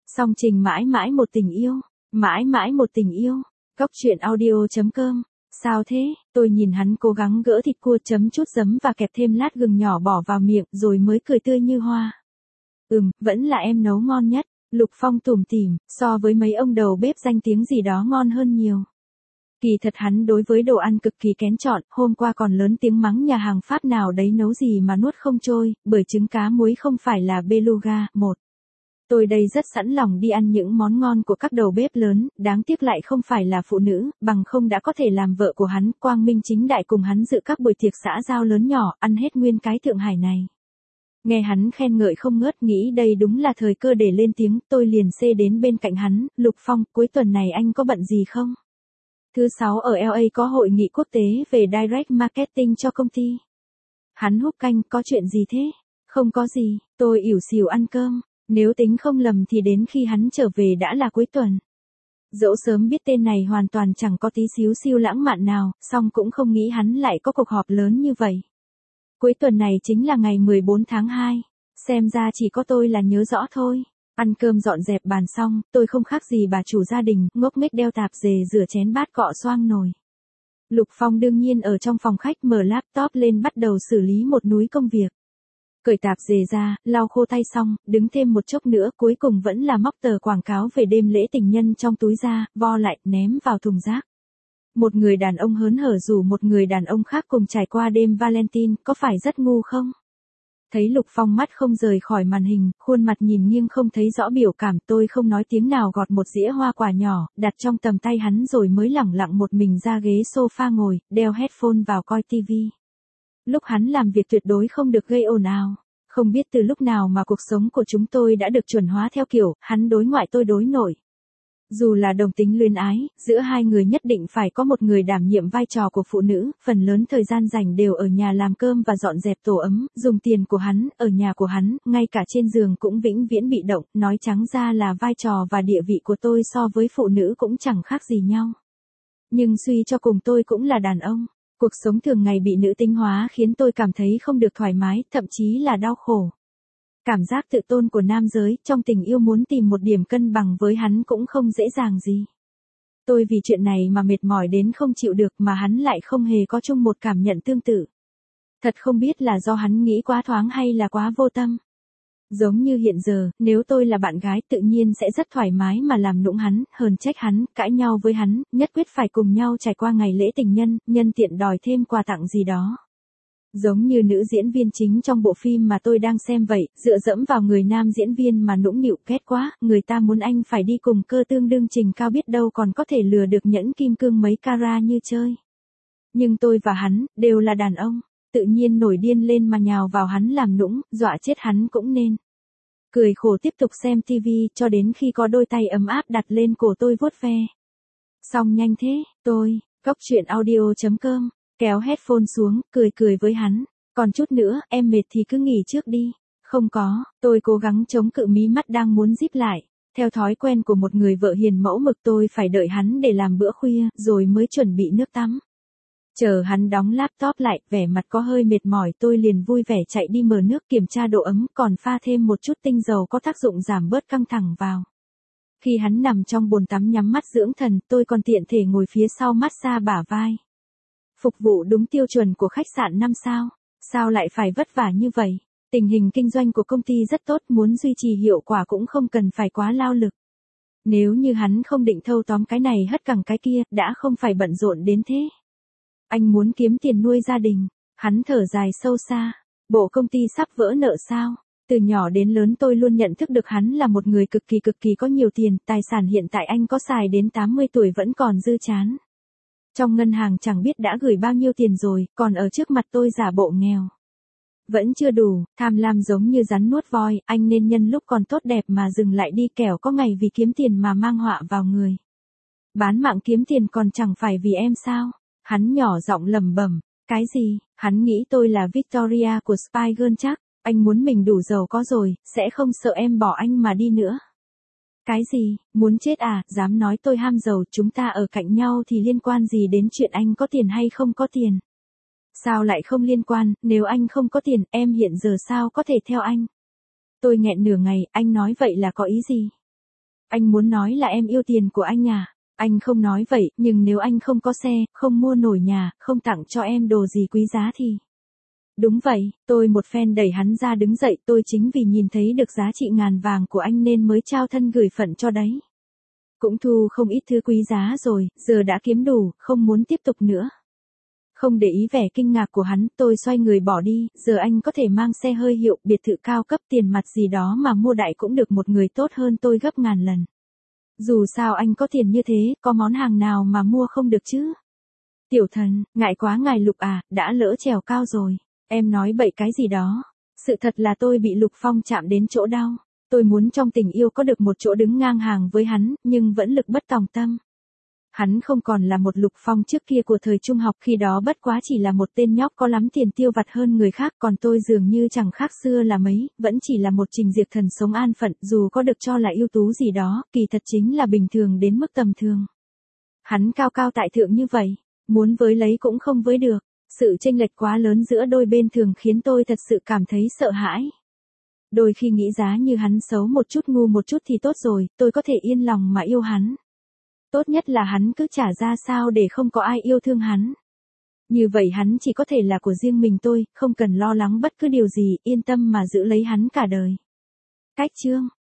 Song trình mãi mãi một tình yêu. Mãi mãi một tình yêu. Góc truyện audio.com. Sao thế? Tôi nhìn hắn cố gắng gỡ thịt cua chấm chút giấm và kẹp thêm lát gừng nhỏ bỏ vào miệng rồi mới cười tươi như hoa. Vẫn là em nấu ngon nhất. Lục Phong tủm tỉm, so với mấy ông đầu bếp danh tiếng gì đó ngon hơn nhiều. Kỳ thật hắn đối với đồ ăn cực kỳ kén chọn, hôm qua còn lớn tiếng mắng nhà hàng Pháp nào đấy nấu gì mà nuốt không trôi, bởi trứng cá muối không phải là beluga. Tôi đây rất sẵn lòng đi ăn những món ngon của các đầu bếp lớn, đáng tiếc lại không phải là phụ nữ, bằng không đã có thể làm vợ của hắn, quang minh chính đại cùng hắn dự các buổi tiệc xã giao lớn nhỏ, ăn hết nguyên cái Thượng Hải này. Nghe hắn khen ngợi không ngớt, nghĩ đây đúng là thời cơ để lên tiếng, tôi liền xê đến bên cạnh hắn. Lục Phong, cuối tuần này anh có bận gì không? Thứ 6 ở LA có hội nghị quốc tế về Direct Marketing cho công ty. Hắn húp canh, có chuyện gì thế? Không có gì, tôi ỉu xìu ăn cơm. Nếu tính không lầm thì đến khi hắn trở về đã là cuối tuần. Dẫu sớm biết tên này hoàn toàn chẳng có tí xíu siêu lãng mạn nào, song cũng không nghĩ hắn lại có cuộc họp lớn như vậy. Cuối tuần này chính là ngày 14 tháng 2. Xem ra chỉ có tôi là nhớ rõ thôi. Ăn cơm dọn dẹp bàn xong, tôi không khác gì bà chủ gia đình, ngốc nghếch đeo tạp dề rửa chén bát cọ xoang nồi. Lục Phong đương nhiên ở trong phòng khách mở laptop lên bắt đầu xử lý một núi công việc. Cởi tạp dề ra, lau khô tay xong, đứng thêm một chốc nữa, cuối cùng vẫn là móc tờ quảng cáo về đêm lễ tình nhân trong túi ra, vo lại, ném vào thùng rác. Một người đàn ông hớn hở rủ một người đàn ông khác cùng trải qua đêm Valentine, có phải rất ngu không? Thấy Lục Phong mắt không rời khỏi màn hình, khuôn mặt nhìn nghiêng không thấy rõ biểu cảm, tôi không nói tiếng nào gọt một dĩa hoa quả nhỏ, đặt trong tầm tay hắn rồi mới lẳng lặng một mình ra ghế sofa ngồi, đeo headphone vào coi TV. Lúc hắn làm việc tuyệt đối không được gây ồn ào. Không biết từ lúc nào mà cuộc sống của chúng tôi đã được chuẩn hóa theo kiểu, hắn đối ngoại tôi đối nội. Dù là đồng tính luyến ái, giữa hai người nhất định phải có một người đảm nhiệm vai trò của phụ nữ, phần lớn thời gian rảnh đều ở nhà làm cơm và dọn dẹp tổ ấm, dùng tiền của hắn, ở nhà của hắn, ngay cả trên giường cũng vĩnh viễn bị động, nói trắng ra là vai trò và địa vị của tôi so với phụ nữ cũng chẳng khác gì nhau. Nhưng suy cho cùng tôi cũng là đàn ông. Cuộc sống thường ngày bị nữ tính hóa khiến tôi cảm thấy không được thoải mái, thậm chí là đau khổ. Cảm giác tự tôn của nam giới trong tình yêu muốn tìm một điểm cân bằng với hắn cũng không dễ dàng gì. Tôi vì chuyện này mà mệt mỏi đến không chịu được mà hắn lại không hề có chung một cảm nhận tương tự. Thật không biết là do hắn nghĩ quá thoáng hay là quá vô tâm. Giống như hiện giờ, nếu tôi là bạn gái tự nhiên sẽ rất thoải mái mà làm nũng hắn, hờn trách hắn, cãi nhau với hắn, nhất quyết phải cùng nhau trải qua ngày lễ tình nhân, nhân tiện đòi thêm quà tặng gì đó. Giống như nữ diễn viên chính trong bộ phim mà tôi đang xem vậy, dựa dẫm vào người nam diễn viên mà nũng nịu ghét quá, người ta muốn anh phải đi cùng cơ tương đương trình cao biết đâu còn có thể lừa được nhẫn kim cương mấy carat như chơi. Nhưng tôi và hắn, đều là đàn ông, tự nhiên nổi điên lên mà nhào vào hắn làm nũng, dọa chết hắn cũng nên. Cười khổ tiếp tục xem TV cho đến khi có đôi tay ấm áp đặt lên cổ tôi vuốt ve. Xong nhanh thế, tôi, góc truyện audio.com. Kéo headphone xuống, cười với hắn. Còn chút nữa, em mệt thì cứ nghỉ trước đi. Không có, tôi cố gắng chống cự mí mắt đang muốn díp lại. Theo thói quen của một người vợ hiền mẫu mực tôi phải đợi hắn để làm bữa khuya, rồi mới chuẩn bị nước tắm. Chờ hắn đóng laptop lại, vẻ mặt có hơi mệt mỏi tôi liền vui vẻ chạy đi mở nước kiểm tra độ ấm còn pha thêm một chút tinh dầu có tác dụng giảm bớt căng thẳng vào. Khi hắn nằm trong bồn tắm nhắm mắt dưỡng thần, tôi còn tiện thể ngồi phía sau massage bả vai. Phục vụ đúng tiêu chuẩn của khách sạn 5 sao. Sao lại phải vất vả như vậy? Tình hình kinh doanh của công ty rất tốt, muốn duy trì hiệu quả cũng không cần phải quá lao lực. Nếu như hắn không định thâu tóm cái này hất cẳng cái kia, đã không phải bận rộn đến thế. Anh muốn kiếm tiền nuôi gia đình. Hắn thở dài sâu xa. Bộ công ty sắp vỡ nợ sao? Từ nhỏ đến lớn tôi luôn nhận thức được hắn là một người cực kỳ có nhiều tiền, tài sản hiện tại anh có xài đến 80 tuổi vẫn còn dư chán. Trong ngân hàng chẳng biết đã gửi bao nhiêu tiền rồi, còn ở trước mặt tôi giả bộ nghèo. Vẫn chưa đủ, tham lam giống như rắn nuốt voi, anh nên nhân lúc còn tốt đẹp mà dừng lại đi kẻo có ngày vì kiếm tiền mà mang họa vào người. Bán mạng kiếm tiền còn chẳng phải vì em sao? Hắn nhỏ giọng lẩm bẩm, cái gì? Hắn nghĩ tôi là Victoria của Spy Girl chắc, anh muốn mình đủ giàu có rồi, sẽ không sợ em bỏ anh mà đi nữa. Cái gì, muốn chết à, dám nói tôi ham giàu, chúng ta ở cạnh nhau thì liên quan gì đến chuyện anh có tiền hay không có tiền? Sao lại không liên quan, nếu anh không có tiền, em hiện giờ sao có thể theo anh? Tôi nghẹn nửa ngày, anh nói vậy là có ý gì? Anh muốn nói là em yêu tiền của anh à? Anh không nói vậy, nhưng nếu anh không có xe, không mua nổi nhà, không tặng cho em đồ gì quý giá thì... Đúng vậy, tôi một phen đẩy hắn ra đứng dậy, tôi chính vì nhìn thấy được giá trị ngàn vàng của anh nên mới trao thân gửi phận cho đấy. Cũng thu không ít thứ quý giá rồi, giờ đã kiếm đủ, không muốn tiếp tục nữa. Không để ý vẻ kinh ngạc của hắn, tôi xoay người bỏ đi, giờ anh có thể mang xe hơi hiệu, biệt thự cao cấp, tiền mặt gì đó mà mua đại cũng được, một người tốt hơn tôi gấp ngàn lần. Dù sao anh có tiền như thế, có món hàng nào mà mua không được chứ? Tiểu thần, ngại quá ngài Lục à, đã lỡ trèo cao rồi. Em nói bậy cái gì đó. Sự thật là tôi bị Lục Phong chạm đến chỗ đau. Tôi muốn trong tình yêu có được một chỗ đứng ngang hàng với hắn, nhưng vẫn lực bất tòng tâm. Hắn không còn là một Lục Phong trước kia của thời trung học, khi đó bất quá chỉ là một tên nhóc có lắm tiền tiêu vặt hơn người khác, còn tôi dường như chẳng khác xưa là mấy, vẫn chỉ là một trình diệt thần sống an phận, dù có được cho là ưu tú gì đó, kỳ thật chính là bình thường đến mức tầm thường. Hắn cao cao tại thượng như vậy, muốn với lấy cũng không với được, sự chênh lệch quá lớn giữa đôi bên thường khiến tôi thật sự cảm thấy sợ hãi. Đôi khi nghĩ giá như hắn xấu một chút, ngu một chút thì tốt rồi, tôi có thể yên lòng mà yêu hắn. Tốt nhất là hắn cứ trả ra sao để không có ai yêu thương hắn. Như vậy hắn chỉ có thể là của riêng mình tôi, không cần lo lắng bất cứ điều gì, yên tâm mà giữ lấy hắn cả đời. Cách chương